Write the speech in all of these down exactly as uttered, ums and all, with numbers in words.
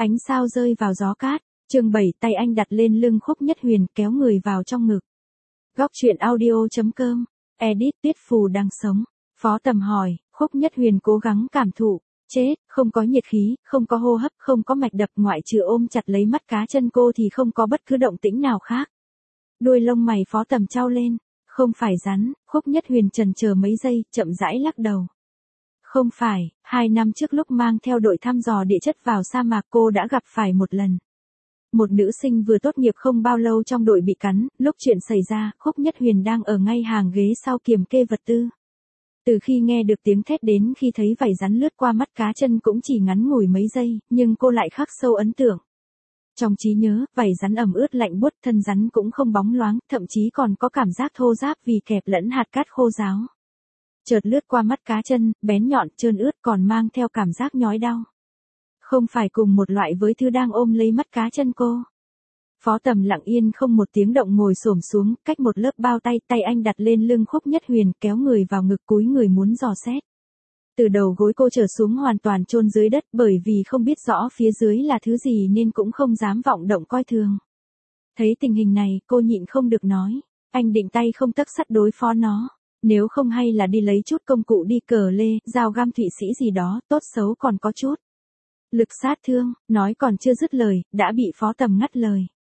Ánh sao rơi vào gió cát, chương bảy tay anh đặt lên lưng Khúc Nhất Huyền kéo người vào trong ngực. Góc truyện audio chấm com, edit Tiết Phù đang sống. Phó Tầm hỏi, Khúc Nhất Huyền cố gắng cảm thụ, chết, không có nhiệt khí, không có hô hấp, không có mạch đập, ngoại trừ ôm chặt lấy mắt cá chân cô thì không có bất cứ động tĩnh nào khác. Đuôi lông mày Phó Tầm chau lên, không phải rắn. Khúc Nhất Huyền chần chờ mấy giây, chậm rãi lắc đầu. Không phải, hai năm trước lúc mang theo đội thăm dò địa chất vào sa mạc cô đã gặp phải một lần. Một nữ sinh vừa tốt nghiệp không bao lâu trong đội bị cắn, lúc chuyện xảy ra, Khúc Nhất Huyền đang ở ngay hàng ghế sau kiểm kê vật tư. Từ khi nghe được tiếng thét đến khi thấy vảy rắn lướt qua mắt cá chân cũng chỉ ngắn ngủi mấy giây, nhưng cô lại khắc sâu ấn tượng. Trong trí nhớ, vảy rắn ẩm ướt lạnh buốt, thân rắn cũng không bóng loáng, thậm chí còn có cảm giác thô ráp vì kẹp lẫn hạt cát khô ráo. Chợt lướt qua mắt cá chân, bén nhọn, trơn ướt còn mang theo cảm giác nhói đau. Không phải cùng một loại với thứ đang ôm lấy mắt cá chân cô. Phó Tầm lặng yên không một tiếng động ngồi xổm xuống, cách một lớp bao tay, tay anh đặt lên lưng Khúc Nhất Huyền, kéo người vào ngực, cúi người muốn dò xét. Từ đầu gối cô trở xuống hoàn toàn chôn dưới đất, bởi vì không biết rõ phía dưới là thứ gì nên cũng không dám vọng động coi thường. Thấy tình hình này, cô nhịn không được nói, anh định tay không tấc sắt đối phó nó. Nếu không hay là đi lấy chút công cụ đi, cờ lê, dao găm Thụy Sĩ gì đó, tốt xấu còn có chút lực sát thương. Nói còn chưa dứt lời, đã bị Phó Tầm ngắt lời.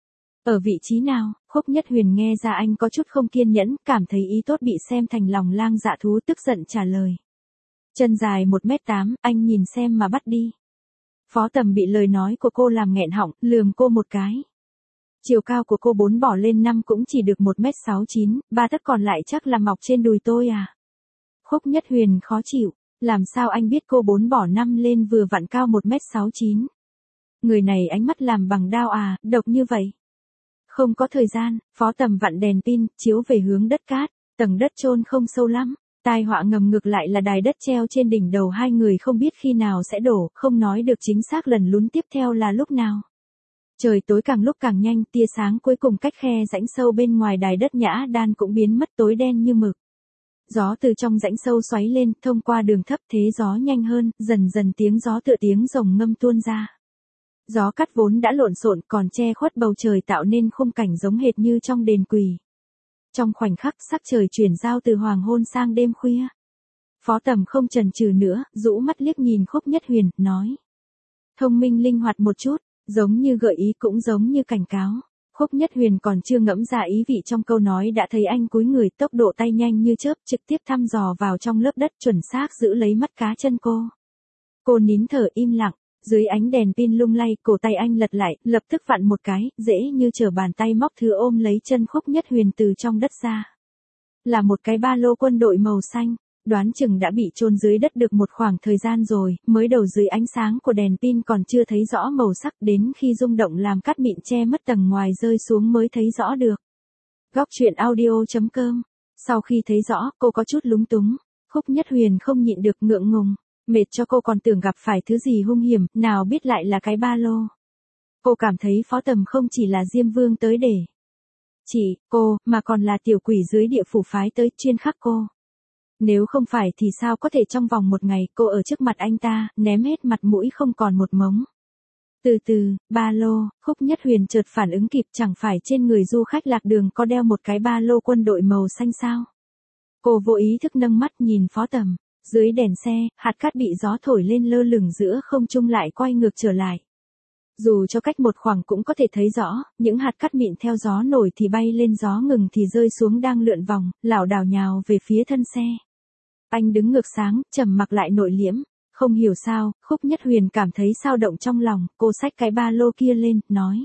Ở vị trí nào? Khúc Nhất Huyền nghe ra anh có chút không kiên nhẫn, cảm thấy ý tốt bị xem thành lòng lang dạ thú, tức giận trả lời. Chân dài một mét tám, anh nhìn xem mà bắt đi. Phó Tầm bị lời nói của cô làm nghẹn họng, lườm cô một cái. Chiều cao của cô bốn bỏ lên năm cũng chỉ được một mét sáu chín, ba tấc còn lại chắc là mọc trên đùi tôi à. Khúc Nhất Huyền khó chịu, làm sao anh biết cô bốn bỏ năm lên vừa vặn cao một mét sáu chín. Người này ánh mắt làm bằng đao à, độc như vậy. Không có thời gian, Phó Tầm vặn đèn pin, chiếu về hướng đất cát, tầng đất chôn không sâu lắm. Tai họa ngầm ngược lại là đài đất treo trên đỉnh đầu hai người không biết khi nào sẽ đổ, không nói được chính xác lần lún tiếp theo là lúc nào. Trời tối càng lúc càng nhanh, tia sáng cuối cùng cách khe rãnh sâu bên ngoài đài đất Nhã Đan cũng biến mất, tối đen như mực. Gió từ trong rãnh sâu xoáy lên, thông qua đường thấp, thế gió nhanh hơn, dần dần tiếng gió tựa tiếng rồng ngâm tuôn ra. Gió cắt vốn đã lộn xộn còn che khuất bầu trời tạo nên khung cảnh giống hệt như trong đền quỳ. Trong khoảnh khắc sắc trời chuyển giao từ hoàng hôn sang đêm khuya. Phó Tầm không chần chừ nữa, rũ mắt liếc nhìn Khúc Nhất Huyền, nói. Thông minh linh hoạt một chút, giống như gợi ý cũng giống như cảnh cáo. Khúc Nhất Huyền còn chưa ngẫm ra ý vị trong câu nói đã thấy anh cúi người, tốc độ tay nhanh như chớp, trực tiếp thăm dò vào trong lớp đất, chuẩn xác giữ lấy mắt cá chân cô. Cô nín thở im lặng, dưới ánh đèn pin lung lay, cổ tay anh lật lại, lập tức vặn một cái, dễ như trở bàn tay móc thứ ôm lấy chân Khúc Nhất Huyền từ trong đất ra. Là một cái ba lô quân đội màu xanh. Đoán chừng đã bị chôn dưới đất được một khoảng thời gian rồi, mới đầu dưới ánh sáng của đèn pin còn chưa thấy rõ màu sắc, đến khi rung động làm cát mịn che mất tầng ngoài rơi xuống mới thấy rõ được. Góc truyện audio chấm com. Sau khi thấy rõ, cô có chút lúng túng. Khúc Nhất Huyền không nhịn được ngượng ngùng, mệt cho cô còn tưởng gặp phải thứ gì hung hiểm, nào biết lại là cái ba lô. Cô cảm thấy Phó Tầm không chỉ là Diêm Vương tới để chỉ cô, mà còn là tiểu quỷ dưới địa phủ phái tới chuyên khắc cô. Nếu không phải thì sao có thể trong vòng một ngày cô ở trước mặt anh ta, ném hết mặt mũi không còn một mống. Từ từ, ba lô, Khúc Nhất Huyền chợt phản ứng kịp, chẳng phải trên người du khách lạc đường có đeo một cái ba lô quân đội màu xanh sao. Cô vô ý thức nâng mắt nhìn Phó Tầm, dưới đèn xe, hạt cát bị gió thổi lên lơ lửng giữa không trung lại quay ngược trở lại. Dù cho cách một khoảng cũng có thể thấy rõ, những hạt cát mịn theo gió nổi thì bay lên, gió ngừng thì rơi xuống, đang lượn vòng, lảo đảo nhào về phía thân xe. Anh đứng ngược sáng, trầm mặc lại nội liễm, không hiểu sao, Khúc Nhất Huyền cảm thấy dao động trong lòng, cô xách cái ba lô kia lên, nói.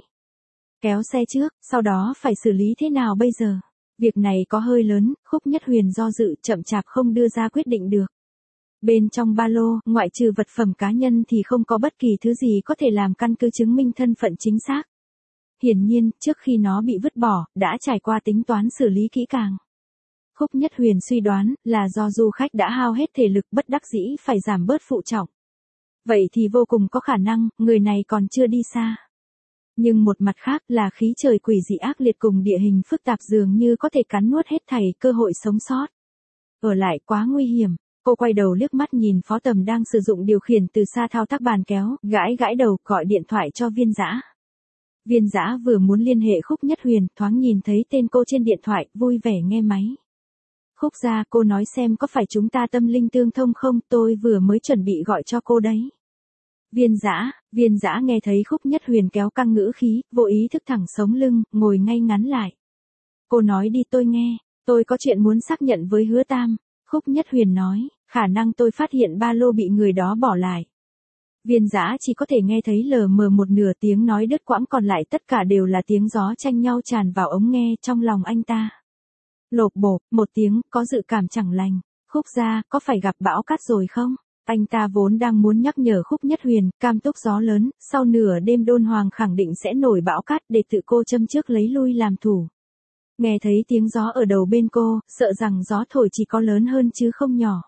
Kéo xe trước, sau đó phải xử lý thế nào bây giờ? Việc này có hơi lớn, Khúc Nhất Huyền do dự, chậm chạp không đưa ra quyết định được. Bên trong ba lô, ngoại trừ vật phẩm cá nhân thì không có bất kỳ thứ gì có thể làm căn cứ chứng minh thân phận chính xác. Hiển nhiên, trước khi nó bị vứt bỏ, đã trải qua tính toán xử lý kỹ càng. Khúc Nhất Huyền suy đoán là do du khách đã hao hết thể lực, bất đắc dĩ phải giảm bớt phụ trọng. Vậy thì vô cùng có khả năng, người này còn chưa đi xa. Nhưng một mặt khác là khí trời quỷ dị ác liệt cùng địa hình phức tạp dường như có thể cắn nuốt hết thảy cơ hội sống sót. Ở lại quá nguy hiểm. Cô quay đầu liếc mắt nhìn Phó Tầm đang sử dụng điều khiển từ xa thao tác bàn kéo, gãi gãi đầu, gọi điện thoại cho Viên Dã. Viên Dã vừa muốn liên hệ Khúc Nhất Huyền, thoáng nhìn thấy tên cô trên điện thoại, vui vẻ nghe máy. Khúc gia, cô nói xem có phải chúng ta tâm linh tương thông không, tôi vừa mới chuẩn bị gọi cho cô đấy. Viên Dã, Viên Dã nghe thấy Khúc Nhất Huyền kéo căng ngữ khí, vô ý thức thẳng sống lưng, ngồi ngay ngắn lại. Cô nói đi tôi nghe, tôi có chuyện muốn xác nhận với Hứa Tam. Khúc Nhất Huyền nói, khả năng tôi phát hiện ba lô bị người đó bỏ lại. Viên Dã chỉ có thể nghe thấy lờ mờ một nửa tiếng nói đứt quãng, còn lại tất cả đều là tiếng gió tranh nhau tràn vào ống nghe trong lòng anh ta. Lộp bộp, một tiếng, có dự cảm chẳng lành. Khúc gia, có phải gặp bão cát rồi không? Anh ta vốn đang muốn nhắc nhở Khúc Nhất Huyền, cam túc gió lớn, sau nửa đêm Đôn Hoàng khẳng định sẽ nổi bão cát để tự cô châm trước lấy lui làm thủ. Nghe thấy tiếng gió ở đầu bên cô, sợ rằng gió thổi chỉ có lớn hơn chứ không nhỏ.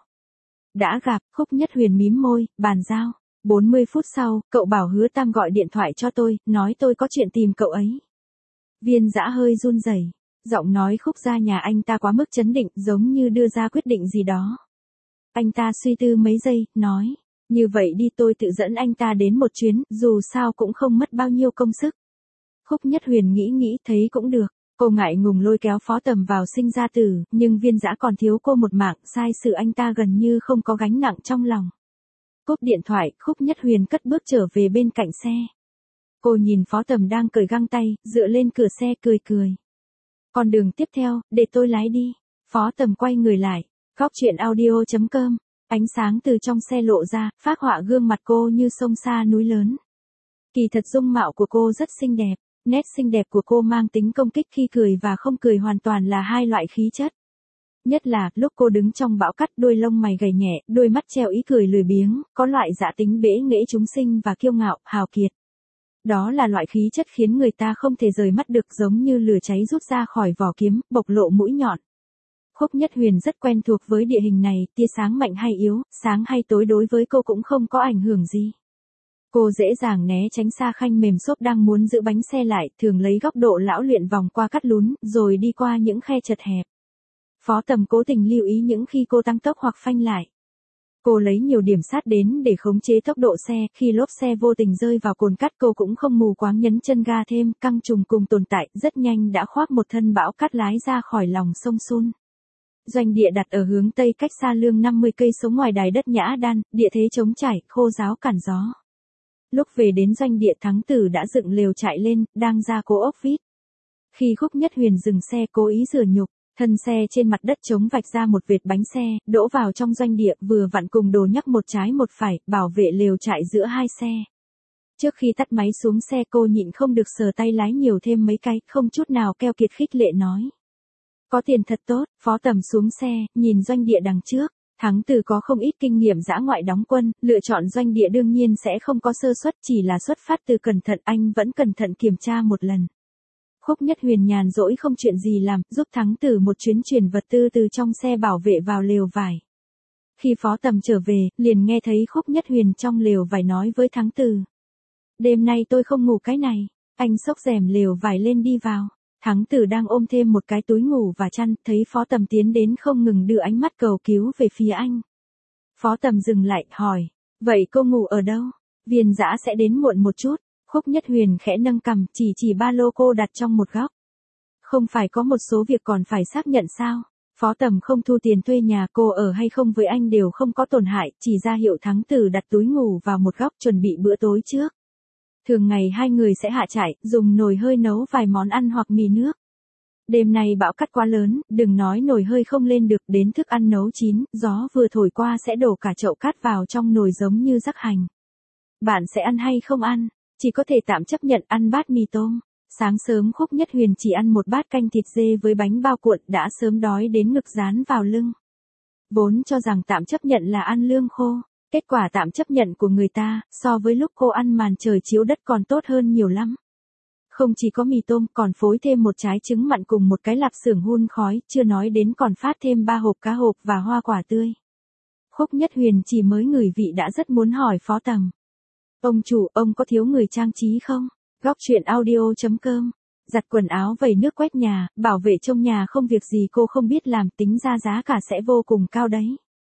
Đã gặp, Khúc Nhất Huyền mím môi, bàn giao. bốn mươi phút sau, cậu bảo Hứa Tam gọi điện thoại cho tôi, nói tôi có chuyện tìm cậu ấy. Viên Dã hơi run rẩy, giọng nói Khúc gia nhà anh ta quá mức chấn định, giống như đưa ra quyết định gì đó. Anh ta suy tư mấy giây, nói, như vậy đi tôi tự dẫn anh ta đến một chuyến, dù sao cũng không mất bao nhiêu công sức. Khúc Nhất Huyền nghĩ nghĩ thấy cũng được, cô ngại ngùng lôi kéo Phó Tầm vào sinh ra tử, nhưng Viên Dã còn thiếu cô một mạng, sai sự anh ta gần như không có gánh nặng trong lòng. Cúp điện thoại, Khúc Nhất Huyền cất bước trở về bên cạnh xe. Cô nhìn Phó Tầm đang cởi găng tay, dựa lên cửa xe cười cười. Còn đường tiếp theo, để tôi lái đi. Phó Tầm quay người lại. Góc truyện audio chấm com. Ánh sáng từ trong xe lộ ra, phác họa gương mặt cô như sông xa núi lớn. Kỳ thật dung mạo của cô rất xinh đẹp. Nét xinh đẹp của cô mang tính công kích, khi cười và không cười hoàn toàn là hai loại khí chất. Nhất là, lúc cô đứng trong bão cát, đôi lông mày gầy nhẹ, đôi mắt treo ý cười lười biếng, có loại dã tính bẽ nghễ chúng sinh và kiêu ngạo, hào kiệt. Đó là loại khí chất khiến người ta không thể rời mắt được, giống như lửa cháy rút ra khỏi vỏ kiếm, bộc lộ mũi nhọn. Khúc Nhất Huyền rất quen thuộc với địa hình này, tia sáng mạnh hay yếu, sáng hay tối đối với cô cũng không có ảnh hưởng gì. Cô dễ dàng né tránh xa khanh mềm xốp đang muốn giữ bánh xe lại, thường lấy góc độ lão luyện vòng qua cắt lún, rồi đi qua những khe chật hẹp. Phó Tầm cố tình lưu ý những khi cô tăng tốc hoặc phanh lại. Cô lấy nhiều điểm sát đến để khống chế tốc độ xe, khi lốp xe vô tình rơi vào cồn cát cô cũng không mù quáng nhấn chân ga thêm, căng trùng cùng tồn tại, rất nhanh đã khoác một thân bão cát lái ra khỏi lòng sông Sun. Doanh địa đặt ở hướng tây cách Sa Lương năm mươi cây số ngoài đài đất Nhã Đan, địa thế trống trải, khô ráo cản gió. Lúc về đến doanh địa, Thắng Tử đã dựng lều trại lên, đang ra cố ốc vít. Khi Khúc Nhất Huyền dừng xe cố ý rửa nhục, thân xe trên mặt đất trống vạch ra một vệt bánh xe, đỗ vào trong doanh địa, vừa vặn cùng đồ nhắc một trái một phải, bảo vệ lều trại giữa hai xe. Trước khi tắt máy xuống xe, cô nhịn không được sờ tay lái nhiều thêm mấy cái, không chút nào keo kiệt, khích lệ nói. Có tiền thật tốt. Phó Tầm xuống xe, nhìn doanh địa đằng trước. Thắng Tử có không ít kinh nghiệm dã ngoại đóng quân, lựa chọn doanh địa đương nhiên sẽ không có sơ suất, chỉ là xuất phát từ cẩn thận, anh vẫn cẩn thận kiểm tra một lần. Khúc Nhất Huyền nhàn rỗi không chuyện gì làm, giúp Thắng Tử một chuyến chuyển vật tư từ trong xe bảo vệ vào lều vải. Khi Phó Tầm trở về, liền nghe thấy Khúc Nhất Huyền trong lều vải nói với Thắng Tử. Đêm nay tôi không ngủ cái này. Anh xốc rèm lều vải lên đi vào. Thắng Tử đang ôm thêm một cái túi ngủ và chăn, thấy Phó Tầm tiến đến không ngừng đưa ánh mắt cầu cứu về phía anh. Phó Tầm dừng lại, hỏi, vậy cô ngủ ở đâu? Viên Dã sẽ đến muộn một chút. Khúc Nhất Huyền khẽ nâng cằm, chỉ chỉ ba lô cô đặt trong một góc. Không phải có một số việc còn phải xác nhận sao? Phó Tầm không thu tiền thuê nhà, cô ở hay không với anh đều không có tổn hại, chỉ ra hiệu Thắng Tử đặt túi ngủ vào một góc chuẩn bị bữa tối trước. Thường ngày hai người sẽ hạ trại, dùng nồi hơi nấu vài món ăn hoặc mì nước. Đêm nay bão cát quá lớn, đừng nói nồi hơi không lên được, đến thức ăn nấu chín, gió vừa thổi qua sẽ đổ cả chậu cát vào trong nồi giống như rắc hành. Bạn sẽ ăn hay không ăn? Chỉ có thể tạm chấp nhận ăn bát mì tôm. Sáng sớm Khúc Nhất Huyền chỉ ăn một bát canh thịt dê với bánh bao cuộn, đã sớm đói đến ngực dán vào lưng. Vốn cho rằng tạm chấp nhận là ăn lương khô. Kết quả tạm chấp nhận của người ta, so với lúc cô ăn màn trời chiếu đất còn tốt hơn nhiều lắm. Không chỉ có mì tôm, còn phối thêm một trái trứng mặn cùng một cái lạp xưởng hun khói, chưa nói đến còn phát thêm ba hộp cá hộp và hoa quả tươi. Khúc Nhất Huyền chỉ mới ngửi vị đã rất muốn hỏi Phó Tầm. Ông chủ, ông có thiếu người trang trí không? Góc truyện audio chấm com. Giặt quần áo, vẩy nước, quét nhà, bảo vệ trong nhà không việc gì cô không biết làm, tính ra giá cả sẽ vô cùng cao đấy.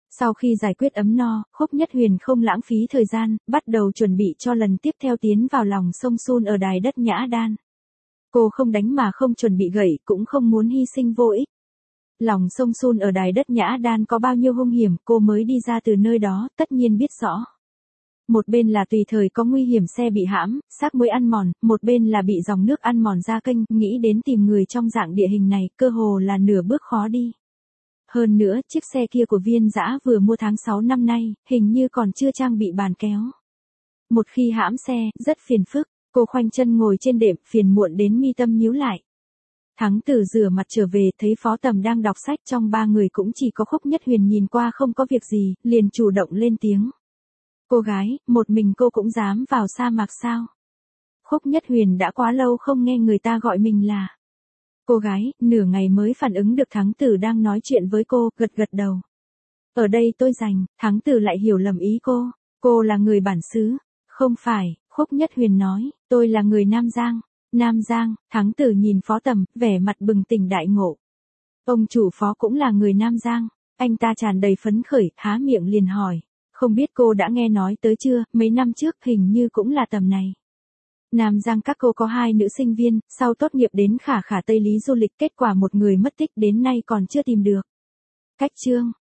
Sau khi giải quyết ấm no, Khúc Nhất Huyền không lãng phí thời gian, bắt đầu chuẩn bị cho lần tiếp theo tiến vào lòng sông Sun ở đài đất Nhã Đan. Cô không đánh mà không chuẩn bị gậy, cũng không muốn hy sinh vô ích. Lòng sông Sun ở đài đất Nhã Đan có bao nhiêu hung hiểm, cô mới đi ra từ nơi đó, tất nhiên biết rõ. Một bên là tùy thời có nguy hiểm xe bị hãm, xác muối ăn mòn, một bên là bị dòng nước ăn mòn ra kênh, nghĩ đến tìm người trong dạng địa hình này, cơ hồ là nửa bước khó đi. Hơn nữa, chiếc xe kia của Viên Dã vừa mua tháng sáu năm nay, hình như còn chưa trang bị bàn kéo. Một khi hãm xe, rất phiền phức, cô khoanh chân ngồi trên đệm, phiền muộn đến mi tâm nhíu lại. Thắng Tử rửa mặt trở về, thấy Phó Tầm đang đọc sách, trong ba người cũng chỉ có Khúc Nhất Huyền nhìn qua không có việc gì, liền chủ động lên tiếng. Cô gái, một mình cô cũng dám vào sa mạc sao? Khúc Nhất Huyền đã quá lâu không nghe người ta gọi mình là cô gái, nửa ngày mới phản ứng được Thắng Tử đang nói chuyện với cô, gật gật đầu. Ở đây tôi rành, Thắng Tử lại hiểu lầm ý cô, cô là người bản xứ. Không phải, Khúc Nhất Huyền nói, tôi là người Nam Giang. Nam Giang, Thắng Tử nhìn Phó Tầm, vẻ mặt bừng tỉnh đại ngộ. Ông chủ Phó cũng là người Nam Giang, anh ta tràn đầy phấn khởi, há miệng liền hỏi. Không biết cô đã nghe nói tới chưa, mấy năm trước hình như cũng là tầm này. Nam Giang các cô có hai nữ sinh viên, sau tốt nghiệp đến Khả Khả Tây Lý du lịch, kết quả một người mất tích đến nay còn chưa tìm được. Cách chương